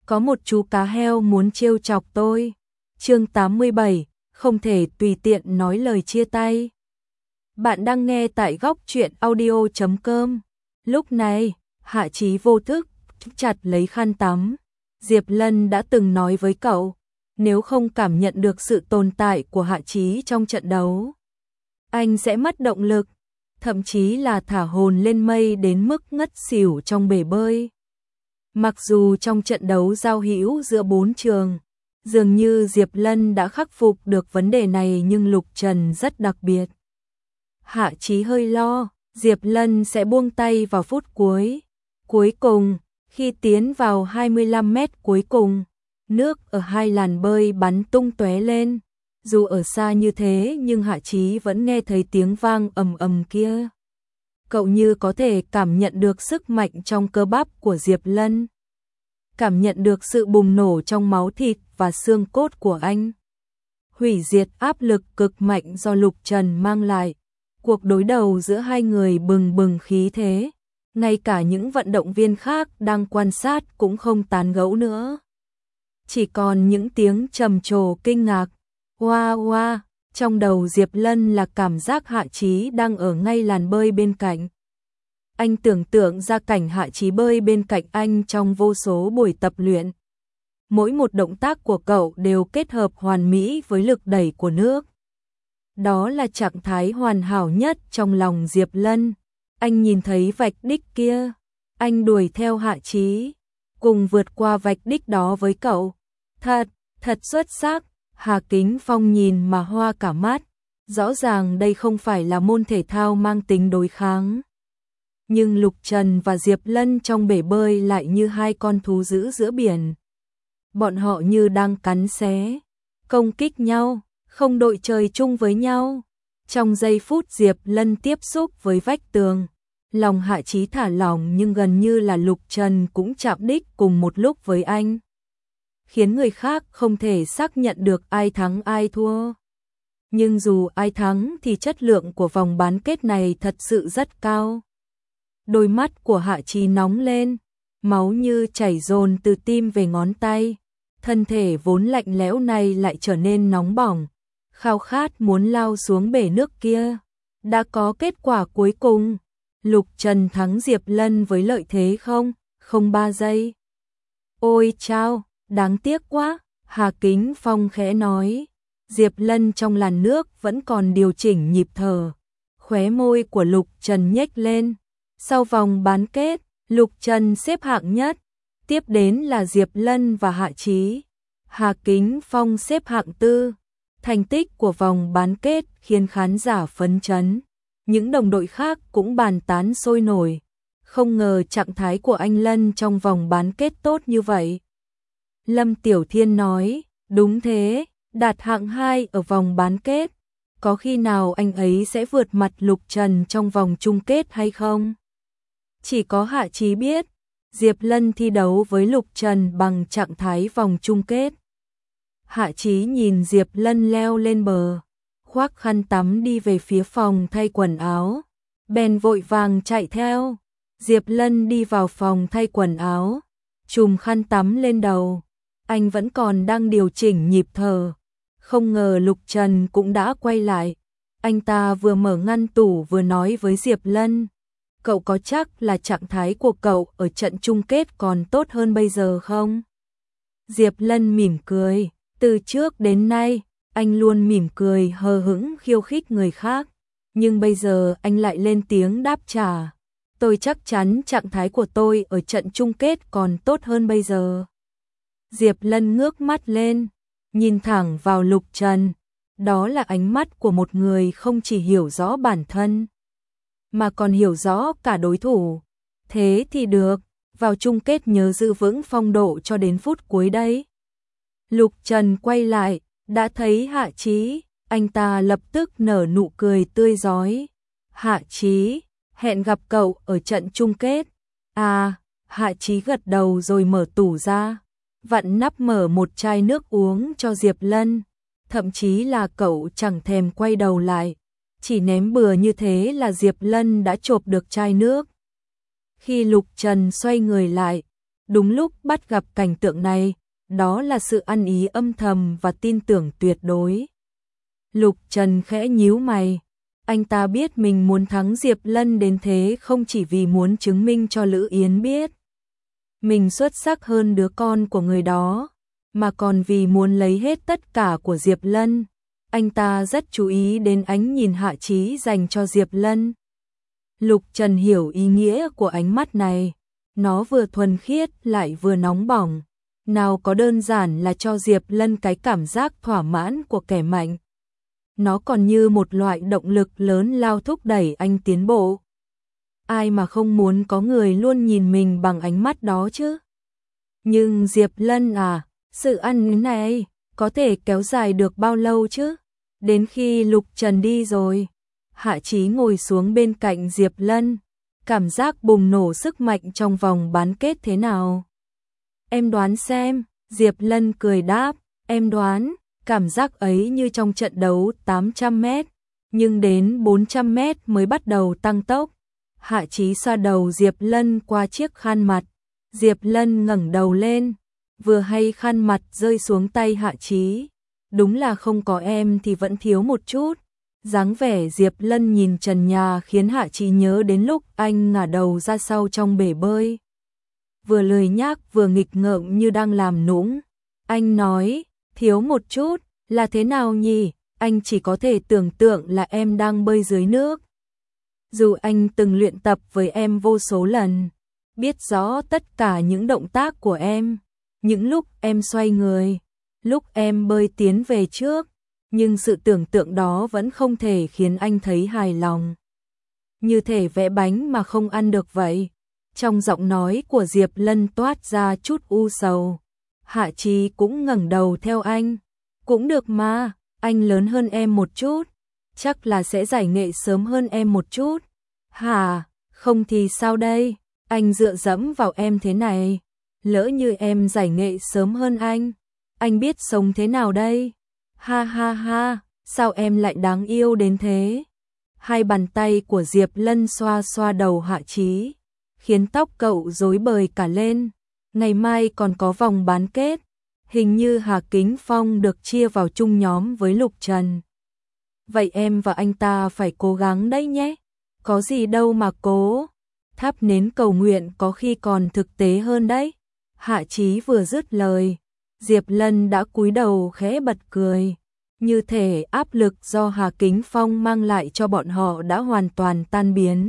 có một chú cá heo muốn trêu chọc tôi. Chương 87, không thể tùy tiện nói lời chia tay. Bạn đang nghe tại góc truyện audio.com. Lúc này, Hạ Chí vô thức chặt lấy khăn tắm. Diệp Lân đã từng nói với cậu, nếu không cảm nhận được sự tồn tại của Hạ Chí trong trận đấu, anh sẽ mất động lực, thậm chí là thả hồn lên mây đến mức ngất xỉu trong bể bơi. Mặc dù trong trận đấu giao hữu giữa bốn trường, dường như Diệp Lân đã khắc phục được vấn đề này, nhưng Lục Trần rất đặc biệt. Hạ Chí hơi lo, Diệp Lân sẽ buông tay vào phút cuối. Cuối cùng, khi tiến vào 25 mét cuối cùng, nước ở hai làn bơi bắn tung tóe lên. Dù ở xa như thế nhưng Hạ Chí vẫn nghe thấy tiếng vang ầm ầm kia. Cậu như có thể cảm nhận được sức mạnh trong cơ bắp của Diệp Lân, cảm nhận được sự bùng nổ trong máu thịt và xương cốt của anh. Hủy diệt áp lực cực mạnh do Lục Trần mang lại. Cuộc đối đầu giữa hai người bừng bừng khí thế, ngay cả những vận động viên khác đang quan sát cũng không tán gẫu nữa. Chỉ còn những tiếng trầm trồ kinh ngạc. Hoa hoa, trong đầu Diệp Lân là cảm giác Hạ Chí đang ở ngay làn bơi bên cạnh. Anh tưởng tượng ra cảnh Hạ Chí bơi bên cạnh anh trong vô số buổi tập luyện. Mỗi một động tác của cậu đều kết hợp hoàn mỹ với lực đẩy của nước. Đó là trạng thái hoàn hảo nhất trong lòng Diệp Lân. Anh nhìn thấy vạch đích kia, anh đuổi theo Hạ Chí, cùng vượt qua vạch đích đó với cậu. Thật xuất sắc. Hà Kính Phong nhìn mà hoa cả mắt. Rõ ràng đây không phải là môn thể thao mang tính đối kháng, nhưng Lục Trần và Diệp Lân trong bể bơi lại như hai con thú dữ giữa biển. Bọn họ như đang cắn xé, công kích nhau, không đội trời chung với nhau. Trong giây phút Diệp Lân tiếp xúc với vách tường, lòng Hạ Chí thả lỏng, nhưng gần như là Lục Trần cũng chạm đích cùng một lúc với anh, khiến người khác không thể xác nhận được ai thắng ai thua. Nhưng dù ai thắng thì chất lượng của vòng bán kết này thật sự rất cao. Đôi mắt của Hạ Chí nóng lên, máu như chảy dồn từ tim về ngón tay. Thân thể vốn lạnh lẽo này lại trở nên nóng bỏng, khao khát muốn lao xuống bể nước kia. Đã có kết quả cuối cùng. Lục Trần thắng Diệp Lân với lợi thế 0,03 giây. Ôi chao, đáng tiếc quá, Hà Kính Phong khẽ nói. Diệp Lân trong làn nước vẫn còn điều chỉnh nhịp thở. Khóe môi của Lục Trần nhếch lên. Sau vòng bán kết, Lục Trần xếp hạng nhất, tiếp đến là Diệp Lân và Hạ Chí. Hà Kính Phong xếp hạng tư. Thành tích của vòng bán kết khiến khán giả phấn chấn. Những đồng đội khác cũng bàn tán sôi nổi. Không ngờ trạng thái của anh Lân trong vòng bán kết tốt như vậy. Lâm Tiểu Thiên nói, đúng thế, đạt hạng 2 ở vòng bán kết. Có khi nào anh ấy sẽ vượt mặt Lục Trần trong vòng chung kết hay không? Chỉ có Hạ Chí biết, Diệp Lân thi đấu với Lục Trần bằng trạng thái vòng chung kết. Hạ Chí nhìn Diệp Lân leo lên bờ, khoác khăn tắm đi về phía phòng thay quần áo. Bèn vội vàng chạy theo. Diệp Lân đi vào phòng thay quần áo, chùm khăn tắm lên đầu. Anh vẫn còn đang điều chỉnh nhịp thở. Không ngờ Lục Trần cũng đã quay lại. Anh ta vừa mở ngăn tủ vừa nói với Diệp Lân, cậu có chắc là trạng thái của cậu ở trận chung kết còn tốt hơn bây giờ không? Diệp Lân mỉm cười. Từ trước đến nay, anh luôn mỉm cười hờ hững khiêu khích người khác. Nhưng bây giờ anh lại lên tiếng đáp trả. Tôi chắc chắn trạng thái của tôi ở trận chung kết còn tốt hơn bây giờ. Diệp Lân ngước mắt lên, nhìn thẳng vào Lục Trần. Đó là ánh mắt của một người không chỉ hiểu rõ bản thân, mà còn hiểu rõ cả đối thủ. Thế thì được, vào chung kết nhớ giữ vững phong độ cho đến phút cuối đấy. Lục Trần quay lại, đã thấy Hạ Chí, anh ta lập tức nở nụ cười tươi rói. Hạ Chí, hẹn gặp cậu ở trận chung kết. À, Hạ Chí gật đầu rồi mở tủ ra, vặn nắp mở một chai nước uống cho Diệp Lân. Thậm chí là cậu chẳng thèm quay đầu lại, chỉ ném bừa như thế là Diệp Lân đã chộp được chai nước. Khi Lục Trần xoay người lại, Đúng lúc bắt gặp cảnh tượng này, đó là sự ăn ý âm thầm và tin tưởng tuyệt đối. Lục Trần khẽ nhíu mày. Anh ta biết mình muốn thắng Diệp Lân đến thế không chỉ vì muốn chứng minh cho Lữ Yến biết mình xuất sắc hơn đứa con của người đó, mà còn vì muốn lấy hết tất cả của Diệp Lân. Anh ta rất chú ý đến ánh nhìn Hạ Chí dành cho Diệp Lân. Lục Trần hiểu ý nghĩa của ánh mắt này, nó vừa thuần khiết lại vừa nóng bỏng, nào có đơn giản là cho Diệp Lân cái cảm giác thỏa mãn của kẻ mạnh. Nó còn như một loại động lực lớn lao thúc đẩy anh tiến bộ. Ai mà không muốn có người luôn nhìn mình bằng ánh mắt đó chứ? Nhưng Diệp Lân à, sự ăn ý này có thể kéo dài được bao lâu chứ? Đến khi Lục Trần đi rồi, Hạ Chí ngồi xuống bên cạnh Diệp Lân, cảm giác bùng nổ sức mạnh trong vòng bán kết thế nào? Em đoán xem, Diệp Lân cười đáp, em đoán, cảm giác ấy như trong trận đấu 800 mét, nhưng đến 400 mét mới bắt đầu tăng tốc. Hạ Chí xoa đầu Diệp Lân qua chiếc khăn mặt, Diệp Lân ngẩng đầu lên, vừa hay khăn mặt rơi xuống tay Hạ Chí. Đúng là không có em thì vẫn thiếu một chút. Dáng vẻ Diệp Lân nhìn trần nhà khiến Hạ Chí nhớ đến lúc anh ngả đầu ra sau trong bể bơi. Vừa lười nhác vừa nghịch ngợm như đang làm nũng. Anh nói, thiếu một chút, là thế nào nhỉ? Anh chỉ có thể tưởng tượng là em đang bơi dưới nước. Dù anh từng luyện tập với em vô số lần, biết rõ tất cả những động tác của em, những lúc em xoay người, lúc em bơi tiến về trước, nhưng sự tưởng tượng đó vẫn không thể khiến anh thấy hài lòng. Như thể vẽ bánh mà không ăn được vậy. Trong giọng nói của Diệp Lân toát ra chút u sầu. Hạ Chí cũng ngẩng đầu theo anh. Cũng được mà, anh lớn hơn em một chút, chắc là sẽ giải nghệ sớm hơn em một chút. Hả, không thì sao đây, anh dựa dẫm vào em thế này. Lỡ như em giải nghệ sớm hơn anh biết sống thế nào đây? Ha ha ha, sao em lại đáng yêu đến thế? Hai bàn tay của Diệp Lân xoa xoa đầu Hạ Chí, khiến tóc cậu rối bời cả lên. Ngày mai còn có vòng bán kết, hình như Hà Kính Phong được chia vào chung nhóm với Lục Trần. Vậy em và anh ta phải cố gắng đấy nhé. Có gì đâu mà cố, thắp nến cầu nguyện có khi còn thực tế hơn đấy. Hạ Chí vừa dứt lời, Diệp Lân đã cúi đầu khẽ bật cười, như thể áp lực do Hà Kính Phong mang lại cho bọn họ đã hoàn toàn tan biến.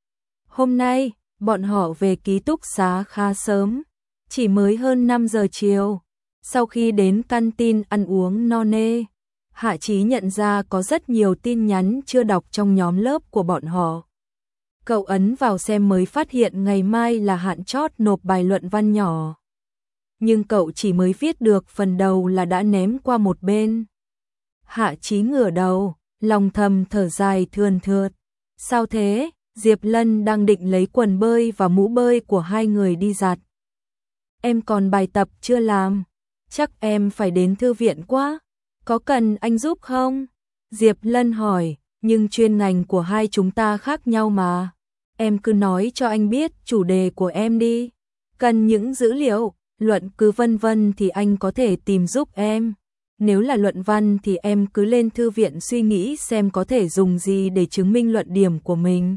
Hôm nay, bọn họ về ký túc xá khá sớm, chỉ mới hơn 5 giờ chiều. Sau khi đến canteen ăn uống no nê, Hạ Chí nhận ra có rất nhiều tin nhắn chưa đọc trong nhóm lớp của bọn họ. Cậu ấn vào xem mới phát hiện ngày mai là hạn chót nộp bài luận văn nhỏ. Nhưng cậu chỉ mới viết được phần đầu là đã ném qua một bên. Hạ Chí ngửa đầu, lòng thầm thở dài thườn thượt. Sao thế? Diệp Lân đang định lấy quần bơi và mũ bơi của hai người đi giặt. Em còn bài tập chưa làm, chắc em phải đến thư viện quá. Có cần anh giúp không? Diệp Lân hỏi, nhưng chuyên ngành của hai chúng ta khác nhau mà. Em cứ nói cho anh biết chủ đề của em đi. Cần những dữ liệu, luận cứ vân vân thì anh có thể tìm giúp em. Nếu là luận văn thì em cứ lên thư viện suy nghĩ xem có thể dùng gì để chứng minh luận điểm của mình.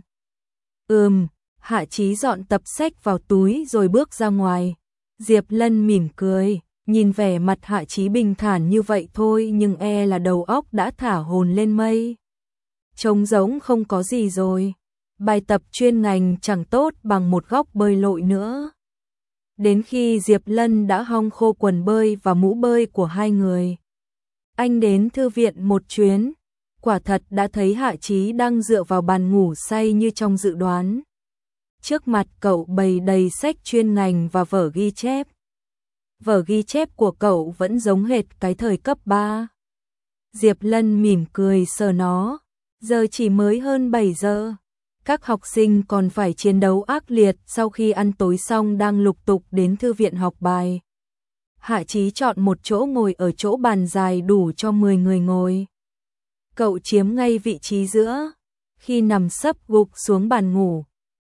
Hạ Chí dọn tập sách vào túi rồi bước ra ngoài. Diệp Lân mỉm cười, nhìn vẻ mặt Hạ Chí bình thản như vậy thôi nhưng là đầu óc đã thả hồn lên mây. Trông giống không có gì rồi. Bài tập chuyên ngành chẳng tốt bằng một góc bơi lội nữa. Đến khi Diệp Lân đã hong khô quần bơi và mũ bơi của hai người, anh đến thư viện một chuyến, quả thật đã thấy Hạ Chí đang dựa vào bàn ngủ say như trong dự đoán. Trước mặt cậu bày đầy sách chuyên ngành và vở ghi chép. Vở ghi chép của cậu vẫn giống hệt cái thời cấp 3. Diệp Lân mỉm cười sờ nó, giờ chỉ mới hơn 7 giờ. Các học sinh còn phải chiến đấu ác liệt sau khi ăn tối xong đang lục tục đến thư viện học bài. Hạ Chí chọn một chỗ ngồi ở chỗ bàn dài đủ cho 10 người ngồi. Cậu chiếm ngay vị trí giữa. Khi nằm sấp gục xuống bàn ngủ,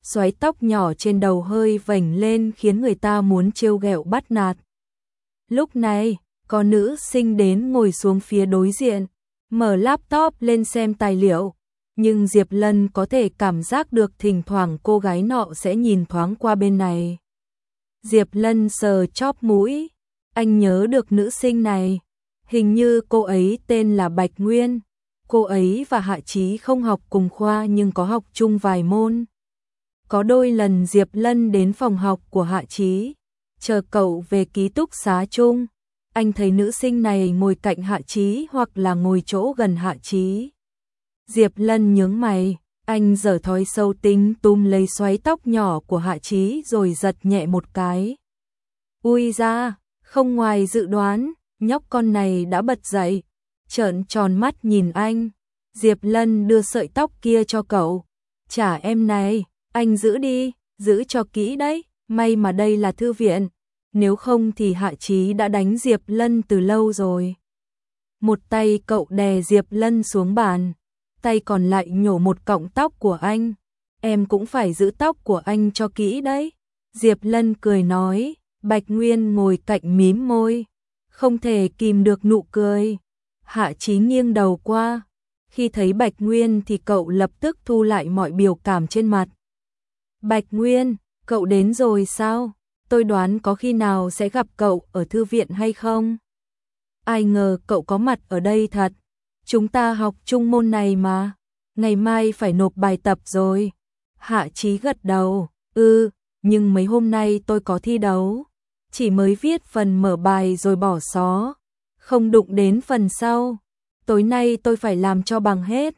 xoáy tóc nhỏ trên đầu hơi vểnh lên khiến người ta muốn trêu ghẹo bắt nạt. Lúc này, có nữ sinh đến ngồi xuống phía đối diện, mở laptop lên xem tài liệu, nhưng Diệp Lân có thể cảm giác được thỉnh thoảng cô gái nọ sẽ nhìn thoáng qua bên này. Diệp Lân sờ chóp mũi, anh nhớ được nữ sinh này, hình như cô ấy tên là Bạch Nguyên. Cô ấy và Hạ Chí không học cùng khoa nhưng có học chung vài môn. Có đôi lần Diệp Lân đến phòng học của Hạ Chí, chờ cậu về ký túc xá chung, anh thấy nữ sinh này ngồi cạnh Hạ Chí hoặc là ngồi chỗ gần Hạ Chí. Diệp Lân nhướng mày, anh giở thói sâu tính túm lấy xoáy tóc nhỏ của Hạ Chí rồi giật nhẹ một cái. Ui ra, không ngoài dự đoán, nhóc con này đã bật dậy, trợn tròn mắt nhìn anh. Diệp Lân đưa sợi tóc kia cho cậu. Trả em này, anh giữ đi, giữ cho kỹ đấy, may mà đây là thư viện, nếu không thì Hạ Chí đã đánh Diệp Lân từ lâu rồi. Một tay cậu đè Diệp Lân xuống bàn, tay còn lại nhổ một cọng tóc của anh. Em cũng phải giữ tóc của anh cho kỹ đấy. Diệp Lân cười nói, Bạch Nguyên ngồi cạnh mím môi, không thể kìm được nụ cười. Hạ Chí nghiêng đầu qua, khi thấy Bạch Nguyên thì cậu lập tức thu lại mọi biểu cảm trên mặt. Bạch Nguyên, cậu đến rồi sao? Tôi đoán có khi nào sẽ gặp cậu ở thư viện hay không? Ai ngờ cậu có mặt ở đây thật. Chúng ta học chung môn này mà. Ngày mai phải nộp bài tập rồi. Hạ Chí gật đầu. Nhưng mấy hôm nay tôi có thi đấu. Chỉ mới viết phần mở bài rồi bỏ xó. Không đụng đến phần sau. Tối nay tôi phải làm cho bằng hết.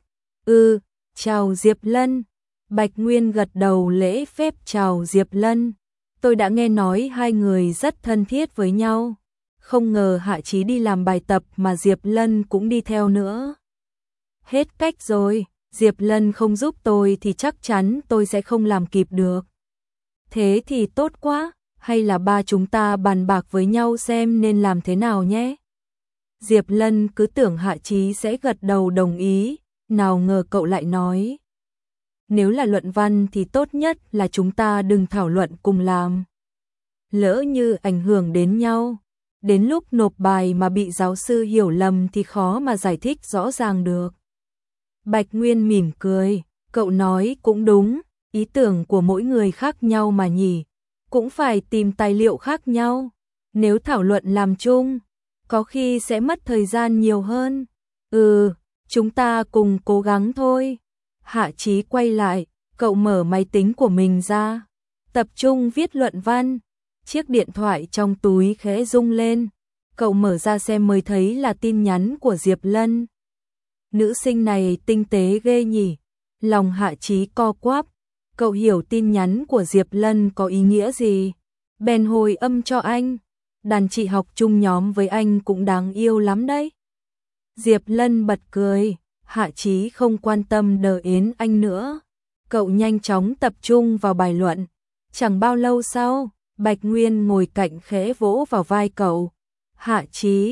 Chào Diệp Lân. Bạch Nguyên gật đầu lễ phép chào Diệp Lân. Tôi đã nghe nói hai người rất thân thiết với nhau. Không ngờ Hạ Chí đi làm bài tập mà Diệp Lân cũng đi theo nữa. Hết cách rồi, Diệp Lân không giúp tôi thì chắc chắn tôi sẽ không làm kịp được. Thế thì tốt quá, hay là ba chúng ta bàn bạc với nhau xem nên làm thế nào nhé. Diệp Lân cứ tưởng Hạ Chí sẽ gật đầu đồng ý, nào ngờ cậu lại nói. Nếu là luận văn thì tốt nhất là chúng ta đừng thảo luận cùng làm. Lỡ như ảnh hưởng đến nhau, đến lúc nộp bài mà bị giáo sư hiểu lầm thì khó mà giải thích rõ ràng được. Bạch Nguyên mỉm cười, cậu nói cũng đúng, ý tưởng của mỗi người khác nhau mà nhỉ, cũng phải tìm tài liệu khác nhau. Nếu thảo luận làm chung, có khi sẽ mất thời gian nhiều hơn. Chúng ta cùng cố gắng thôi. Hạ Chí quay lại, cậu mở máy tính của mình ra, tập trung viết luận văn. Chiếc điện thoại trong túi khẽ rung lên, cậu mở ra xem mới thấy là tin nhắn của Diệp Lân. Nữ sinh này tinh tế ghê nhỉ, lòng Hạ Chí co quắp, cậu hiểu tin nhắn của Diệp Lân có ý nghĩa gì, bèn hồi âm cho anh, đàn chị học chung nhóm với anh cũng đáng yêu lắm đấy. Diệp Lân bật cười, Hạ Chí không quan tâm đờ ến anh nữa, cậu nhanh chóng tập trung vào bài luận. Chẳng bao lâu sau, Bạch Nguyên ngồi cạnh khẽ vỗ vào vai cậu. Hạ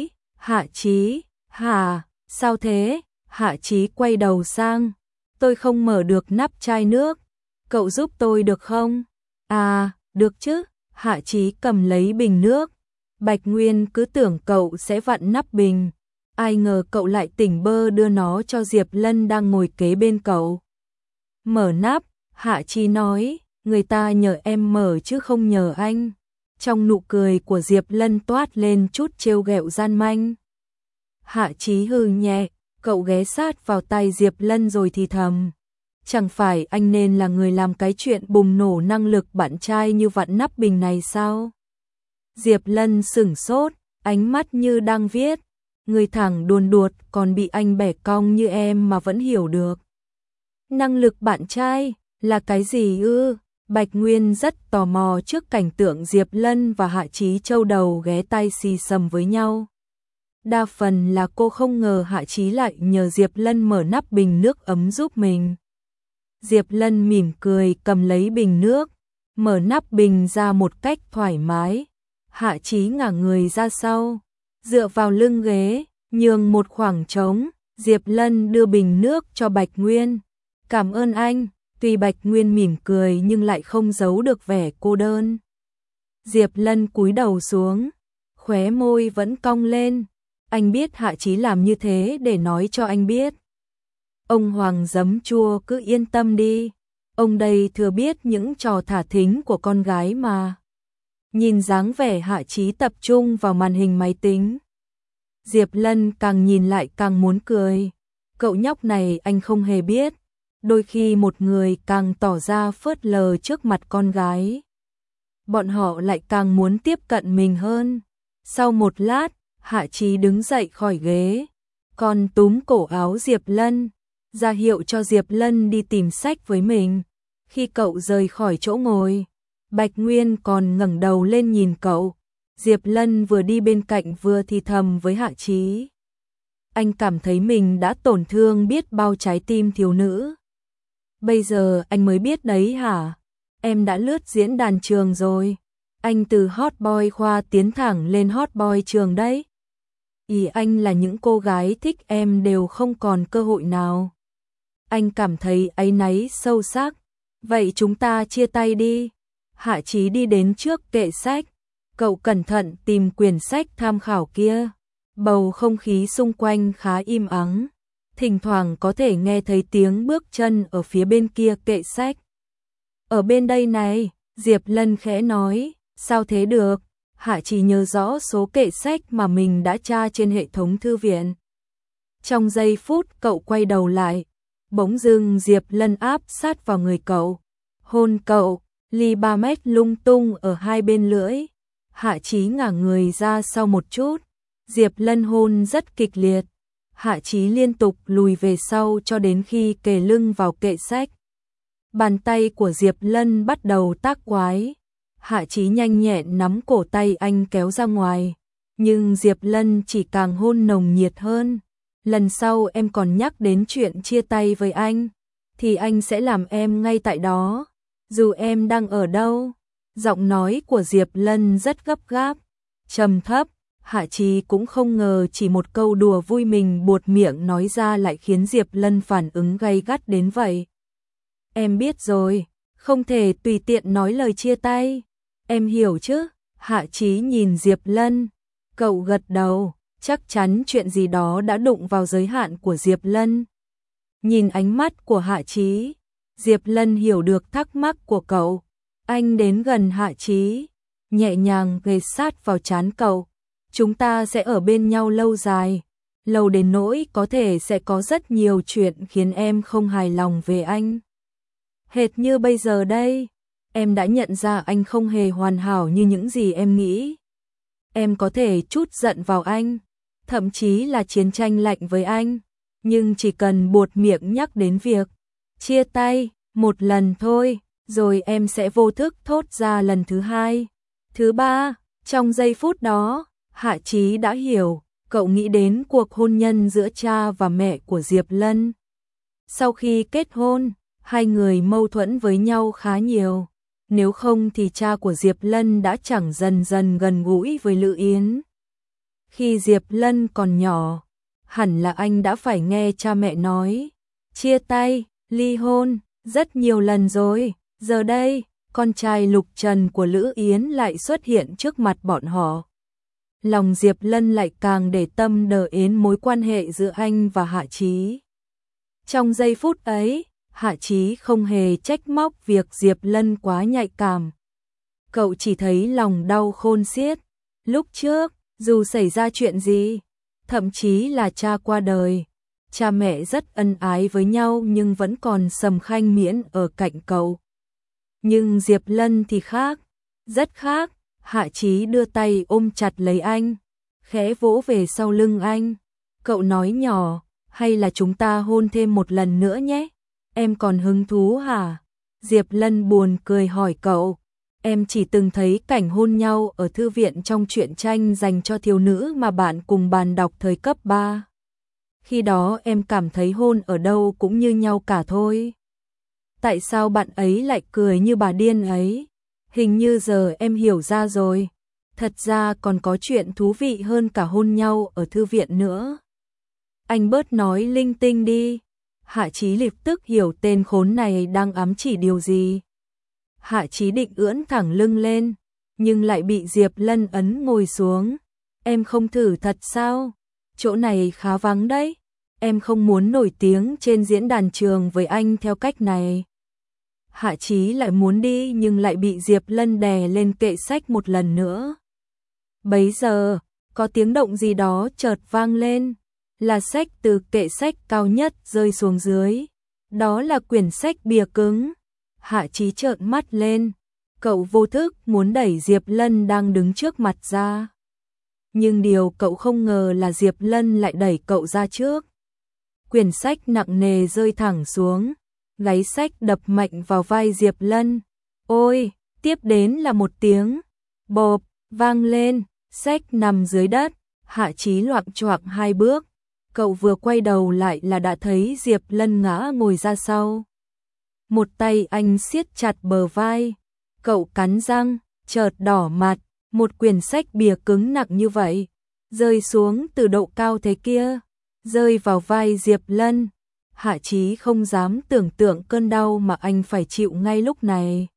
Chí, hả, sao thế? Hạ Chí quay đầu sang, tôi không mở được nắp chai nước, cậu giúp tôi được không? À, được chứ, Hạ Chí cầm lấy bình nước. Bạch Nguyên cứ tưởng cậu sẽ vặn nắp bình, ai ngờ cậu lại tỉnh bơ đưa nó cho Diệp Lân đang ngồi kế bên cậu. Mở nắp, Hạ Chí nói, người ta nhờ em mở chứ không nhờ anh. Trong nụ cười của Diệp Lân toát lên chút trêu ghẹo gian manh. Hạ Chí hừ nhẹ, cậu ghé sát vào tay Diệp Lân rồi thì thầm. Chẳng phải anh nên là người làm cái chuyện bùng nổ năng lực bạn trai như vặn nắp bình này sao? Diệp Lân sửng sốt, ánh mắt như đang viết. Người thẳng đuôn đuột còn bị anh bẻ cong như em mà vẫn hiểu được. Năng lực bạn trai là cái gì ư? Bạch Nguyên rất tò mò trước cảnh tượng Diệp Lân và Hạ Chí châu đầu ghé tai xì xầm với nhau. Đa phần là cô không ngờ Hạ Chí lại nhờ Diệp Lân mở nắp bình nước ấm giúp mình. Diệp Lân mỉm cười cầm lấy bình nước, mở nắp bình ra một cách thoải mái. Hạ Chí ngả người ra sau, dựa vào lưng ghế, nhường một khoảng trống. Diệp Lân đưa bình nước cho Bạch Nguyên. Cảm ơn anh. Tuy Bạch Nguyên mỉm cười nhưng lại không giấu được vẻ cô đơn. Diệp Lân cúi đầu xuống, khóe môi vẫn cong lên. Anh biết Hạ Chí làm như thế để nói cho anh biết. Ông Hoàng giấm chua cứ yên tâm đi. Ông đây thừa biết những trò thả thính của con gái mà. Nhìn dáng vẻ Hạ Chí tập trung vào màn hình máy tính. Diệp Lân càng nhìn lại càng muốn cười. Cậu nhóc này anh không hề biết. Đôi khi một người càng tỏ ra phớt lờ trước mặt con gái, bọn họ lại càng muốn tiếp cận mình hơn. Sau một lát, Hạ Chí đứng dậy khỏi ghế, còn túm cổ áo Diệp Lân, ra hiệu cho Diệp Lân đi tìm sách với mình. Khi cậu rời khỏi chỗ ngồi, Bạch Nguyên còn ngẩng đầu lên nhìn cậu. Diệp Lân vừa đi bên cạnh vừa thì thầm với Hạ Chí. Anh cảm thấy mình đã tổn thương biết bao trái tim thiếu nữ. Bây giờ anh mới biết đấy hả? Em đã lướt diễn đàn trường rồi. Anh từ hot boy khoa tiến thẳng lên hot boy trường đấy. Ý anh là những cô gái thích em đều không còn cơ hội nào. Anh cảm thấy áy náy sâu sắc. Vậy chúng ta chia tay đi. Hạ Chí đi đến trước kệ sách. Cậu cẩn thận tìm quyển sách tham khảo kia. Bầu không khí xung quanh khá im ắng. Thỉnh thoảng có thể nghe thấy tiếng bước chân ở phía bên kia kệ sách. Ở bên đây này, Diệp Lân khẽ nói, sao thế được? Hạ Chí nhớ rõ số kệ sách mà mình đã tra trên hệ thống thư viện. Trong giây phút cậu quay đầu lại, bỗng dưng Diệp Lân áp sát vào người cậu, hôn cậu, ly 3 mét lung tung ở hai bên lưỡi. Hạ Chí ngả người ra sau một chút, Diệp Lân hôn rất kịch liệt. Hạ Chí liên tục lùi về sau cho đến khi kề lưng vào kệ sách. Bàn tay của Diệp Lân bắt đầu tác quái. Hạ Chí nhanh nhẹn nắm cổ tay anh kéo ra ngoài. Nhưng Diệp Lân chỉ càng hôn nồng nhiệt hơn. Lần sau em còn nhắc đến chuyện chia tay với anh, thì anh sẽ làm em ngay tại đó, dù em đang ở đâu. Giọng nói của Diệp Lân rất gấp gáp, trầm thấp. Hạ Chí cũng không ngờ chỉ một câu đùa vui mình buột miệng nói ra lại khiến Diệp Lân phản ứng gay gắt đến vậy. Em biết rồi, không thể tùy tiện nói lời chia tay. Em hiểu chứ? Hạ Chí nhìn Diệp Lân. Cậu gật đầu, chắc chắn chuyện gì đó đã đụng vào giới hạn của Diệp Lân. Nhìn ánh mắt của Hạ Chí, Diệp Lân hiểu được thắc mắc của cậu. Anh đến gần Hạ Chí, nhẹ nhàng ghé sát vào trán cậu. Chúng ta sẽ ở bên nhau lâu dài, lâu đến nỗi có thể sẽ có rất nhiều chuyện khiến em không hài lòng về anh. Hệt như bây giờ đây, em đã nhận ra anh không hề hoàn hảo như những gì em nghĩ. Em có thể trút giận vào anh, thậm chí là chiến tranh lạnh với anh, nhưng chỉ cần buột miệng nhắc đến việc chia tay một lần thôi, rồi em sẽ vô thức thốt ra lần thứ hai, thứ ba. Trong giây phút đó, Hạ Chí đã hiểu, cậu nghĩ đến cuộc hôn nhân giữa cha và mẹ của Diệp Lân. Sau khi kết hôn, hai người mâu thuẫn với nhau khá nhiều. Nếu không thì cha của Diệp Lân đã chẳng dần dần gần gũi với Lữ Yến. Khi Diệp Lân còn nhỏ, hẳn là anh đã phải nghe cha mẹ nói chia tay, ly hôn rất nhiều lần rồi. Giờ đây, con trai Lục Trần của Lữ Yến lại xuất hiện trước mặt bọn họ. Lòng Diệp Lân lại càng để tâm đến mối quan hệ giữa anh và Hạ Chí. Trong giây phút ấy, Hạ Chí không hề trách móc việc Diệp Lân quá nhạy cảm. Cậu chỉ thấy lòng đau khôn xiết. Lúc trước, dù xảy ra chuyện gì, thậm chí là cha qua đời, cha mẹ rất ân ái với nhau nhưng vẫn còn Sầm Khanh Miễn ở cạnh cậu. Nhưng Diệp Lân thì khác, rất khác. Hạ Chí đưa tay ôm chặt lấy anh, khẽ vỗ về sau lưng anh. Cậu nói nhỏ, hay là chúng ta hôn thêm một lần nữa nhé? Em còn hứng thú hả? Diệp Lân buồn cười hỏi cậu. Em chỉ từng thấy cảnh hôn nhau ở thư viện trong truyện tranh dành cho thiếu nữ mà bạn cùng bàn đọc thời cấp 3. Khi đó em cảm thấy hôn ở đâu cũng như nhau cả thôi. Tại sao bạn ấy lại cười như bà điên ấy? Hình như giờ em hiểu ra rồi. Thật ra còn có chuyện thú vị hơn cả hôn nhau ở thư viện nữa. Anh bớt nói linh tinh đi. Hạ Chí lập tức hiểu tên khốn này đang ám chỉ điều gì. Hạ Chí định ưỡn thẳng lưng lên, nhưng lại bị Diệp Lân ấn ngồi xuống. Em không thử thật sao? Chỗ này khá vắng đấy. Em không muốn nổi tiếng trên diễn đàn trường với anh theo cách này. Hạ Chí lại muốn đi nhưng lại bị Diệp Lân đè lên kệ sách một lần nữa. Bấy giờ, có tiếng động gì đó chợt vang lên, là sách từ kệ sách cao nhất rơi xuống dưới. Đó là quyển sách bìa cứng. Hạ Chí trợn mắt lên, cậu vô thức muốn đẩy Diệp Lân đang đứng trước mặt ra. Nhưng điều cậu không ngờ là Diệp Lân lại đẩy cậu ra trước. Quyển sách nặng nề rơi thẳng xuống, gáy sách đập mạnh vào vai Diệp Lân. Ôi, tiếp đến là một tiếng bộp vang lên, sách nằm dưới đất. Hạ Chí loạng choạng 2 bước, cậu vừa quay đầu lại là đã thấy Diệp Lân ngã ngồi ra sau. Một tay anh siết chặt bờ vai, cậu cắn răng, chợt đỏ mặt. Một quyển sách bìa cứng nặng như vậy, rơi xuống từ độ cao thế kia, rơi vào vai Diệp Lân. Hạ Chí không dám tưởng tượng cơn đau mà anh phải chịu ngay lúc này.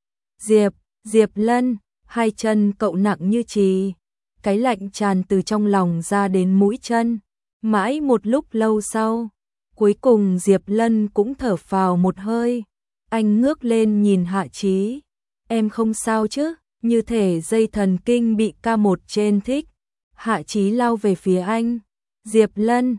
Diệp Lân, hai chân cậu nặng như chì, cái lạnh tràn từ trong lòng ra đến mũi chân. Mãi một lúc lâu sau, cuối cùng Diệp Lân cũng thở phào một hơi. Anh ngước lên nhìn Hạ Chí. Em không sao chứ? Như thể dây thần kinh bị K1 trên thích. Hạ Chí lao về phía anh. Diệp Lân,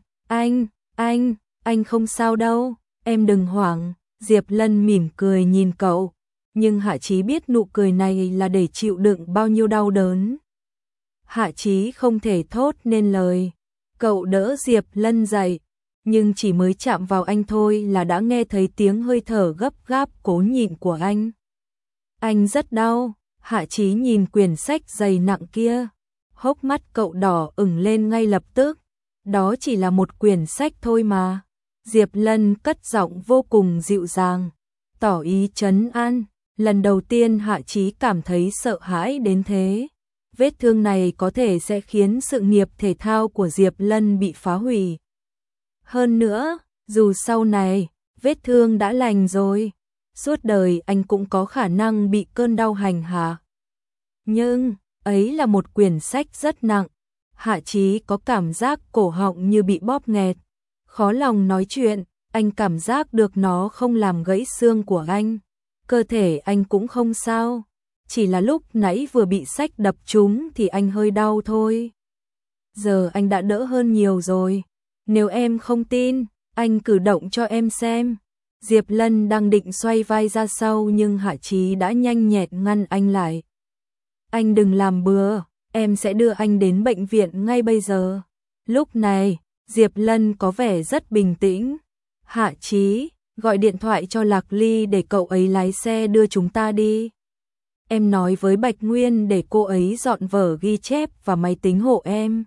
anh không sao đâu, em đừng hoảng. Diệp Lân mỉm cười nhìn cậu, nhưng Hạ Chí biết nụ cười này là để chịu đựng bao nhiêu đau đớn. Hạ Chí không thể thốt nên lời. Cậu đỡ Diệp Lân dậy, nhưng chỉ mới chạm vào anh thôi là đã nghe thấy tiếng hơi thở gấp gáp cố nhịn của anh. Anh rất đau. Hạ Chí nhìn quyển sách dày nặng kia, hốc mắt cậu đỏ ửng lên ngay lập tức. Đó chỉ là một quyển sách thôi mà. Diệp Lân cất giọng vô cùng dịu dàng, tỏ ý trấn an. Lần đầu tiên Hạ Chí cảm thấy sợ hãi đến thế. Vết thương này có thể sẽ khiến sự nghiệp thể thao của Diệp Lân bị phá hủy. Hơn nữa, dù sau này, vết thương đã lành rồi, suốt đời anh cũng có khả năng bị cơn đau hành hạ. Nhưng, ấy là một quyển sách rất nặng. Hạ Chí có cảm giác cổ họng như bị bóp nghẹt. Khó lòng nói chuyện, anh cảm giác được nó không làm gãy xương của anh. Cơ thể anh cũng không sao. Chỉ là lúc nãy vừa bị sách đập trúng thì anh hơi đau thôi. Giờ anh đã đỡ hơn nhiều rồi. Nếu em không tin, anh cử động cho em xem. Diệp Lân đang định xoay vai ra sau nhưng Hạ Chí đã nhanh nhẹn ngăn anh lại. Anh đừng làm bừa, em sẽ đưa anh đến bệnh viện ngay bây giờ. Lúc này, Diệp Lân có vẻ rất bình tĩnh. Hạ Chí, gọi điện thoại cho Lạc Ly để cậu ấy lái xe đưa chúng ta đi. Em nói với Bạch Nguyên để cô ấy dọn vở ghi chép và máy tính hộ em.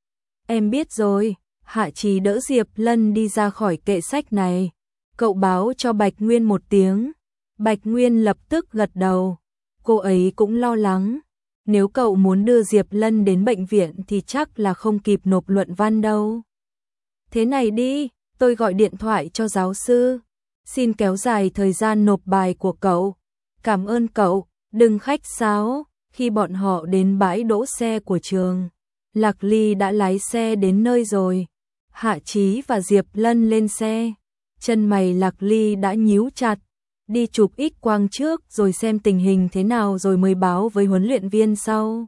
Em biết rồi. Hạ Chí đỡ Diệp Lân đi ra khỏi kệ sách này. Cậu báo cho Bạch Nguyên một tiếng. Bạch Nguyên lập tức gật đầu. Cô ấy cũng lo lắng. Nếu cậu muốn đưa Diệp Lân đến bệnh viện thì chắc là không kịp nộp luận văn đâu. Thế này đi, tôi gọi điện thoại cho giáo sư. Xin kéo dài thời gian nộp bài của cậu. Cảm ơn cậu, đừng khách sáo. Khi bọn họ đến bãi đỗ xe của trường, Lạc Ly đã lái xe đến nơi rồi. Hạ Chí và Diệp Lân lên xe. Chân mày Lạc Ly đã nhíu chặt. Đi chụp X quang trước rồi xem tình hình thế nào rồi mới báo với huấn luyện viên sau.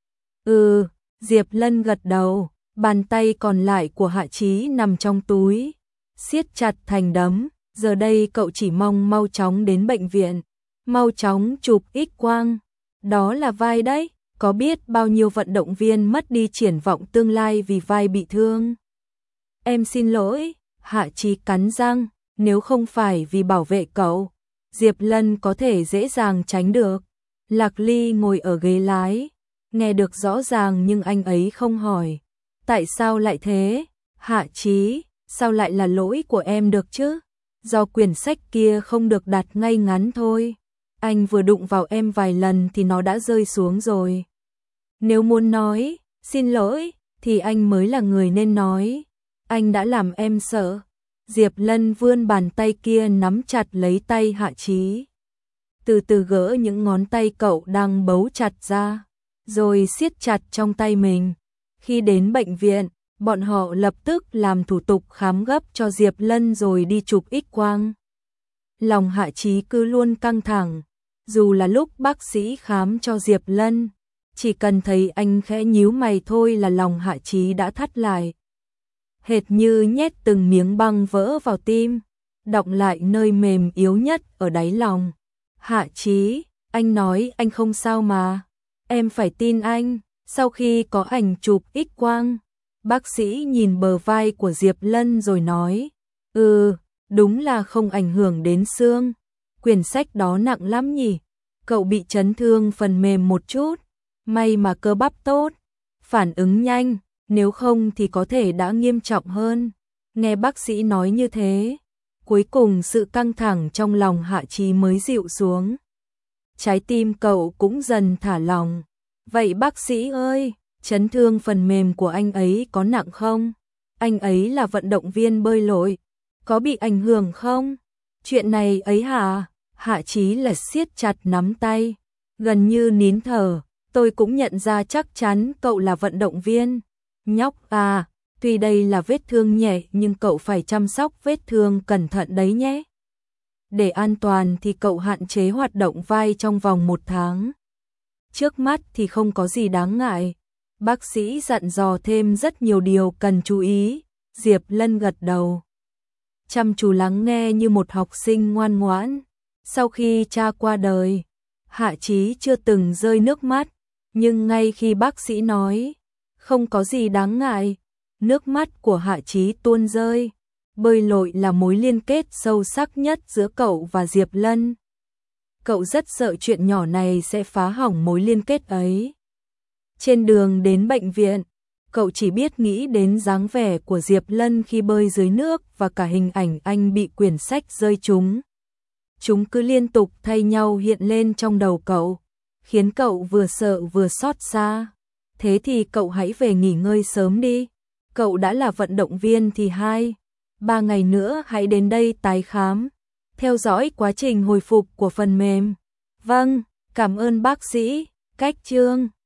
Diệp Lân gật đầu. Bàn tay còn lại của Hạ Chí nằm trong túi, siết chặt thành đấm. Giờ đây cậu chỉ mong mau chóng đến bệnh viện, mau chóng chụp X quang. Đó là vai đấy, có biết bao nhiêu vận động viên mất đi triển vọng tương lai vì vai bị thương. Em xin lỗi. Hạ Chí cắn răng, nếu không phải vì bảo vệ cậu, Diệp Lân có thể dễ dàng tránh được. Lạc Ly ngồi ở ghế lái, nghe được rõ ràng nhưng anh ấy không hỏi. Tại sao lại thế? Hạ Chí, sao lại là lỗi của em được chứ? Do quyển sách kia không được đặt ngay ngắn thôi. Anh vừa đụng vào em vài lần thì nó đã rơi xuống rồi. Nếu muốn nói, xin lỗi, thì anh mới là người nên nói. Anh đã làm em sợ. Diệp Lân vươn bàn tay kia nắm chặt lấy tay Hạ Chí. Từ từ gỡ những ngón tay cậu đang bấu chặt ra, rồi siết chặt trong tay mình. Khi đến bệnh viện, bọn họ lập tức làm thủ tục khám gấp cho Diệp Lân rồi đi chụp X-quang. Lòng Hạ Chí cứ luôn căng thẳng, dù là lúc bác sĩ khám cho Diệp Lân, chỉ cần thấy anh khẽ nhíu mày thôi là lòng Hạ Chí đã thắt lại. Hệt như nhét từng miếng băng vỡ vào tim, đọng lại nơi mềm yếu nhất ở đáy lòng. Hạ Chí, anh nói anh không sao mà. Em phải tin anh. Sau khi có ảnh chụp X-quang, bác sĩ nhìn bờ vai của Diệp Lân rồi nói, đúng là không ảnh hưởng đến xương. Quyển sách đó nặng lắm nhỉ? Cậu bị chấn thương phần mềm một chút, may mà cơ bắp tốt, phản ứng nhanh, nếu không thì có thể đã nghiêm trọng hơn. Nghe bác sĩ nói như thế, cuối cùng sự căng thẳng trong lòng Hạ Chí mới dịu xuống. Trái tim cậu cũng dần thả lỏng. Vậy bác sĩ ơi, chấn thương phần mềm của anh ấy có nặng không? Anh ấy là vận động viên bơi lội, có bị ảnh hưởng không? Chuyện này ấy hả? Hạ Chí là siết chặt nắm tay, gần như nín thở. Tôi cũng nhận ra chắc chắn cậu là vận động viên. Nhóc à, tuy đây là vết thương nhẹ nhưng cậu phải chăm sóc vết thương cẩn thận đấy nhé. Để an toàn thì cậu hạn chế hoạt động vai trong vòng 1 tháng. Trước mắt thì không có gì đáng ngại. Bác sĩ dặn dò thêm rất nhiều điều cần chú ý. Diệp Lân gật đầu, chăm chú lắng nghe như một học sinh ngoan ngoãn. Sau khi cha qua đời, Hạ Chí chưa từng rơi nước mắt, nhưng ngay khi bác sĩ nói không có gì đáng ngại, nước mắt của Hạ Chí tuôn rơi. Bơi lội là mối liên kết sâu sắc nhất giữa cậu và Diệp Lân. Cậu rất sợ chuyện nhỏ này sẽ phá hỏng mối liên kết ấy. Trên đường đến bệnh viện, cậu chỉ biết nghĩ đến dáng vẻ của Diệp Lân khi bơi dưới nước và cả hình ảnh anh bị quyển sách rơi trúng. Chúng cứ liên tục thay nhau hiện lên trong đầu cậu, khiến cậu vừa sợ vừa xót xa. Thế thì cậu hãy về nghỉ ngơi sớm đi. Cậu đã là vận động viên thì 2-3 ngày nữa hãy đến đây tái khám, theo dõi quá trình hồi phục của phần mềm. Vâng, cảm ơn bác sĩ. Cách chương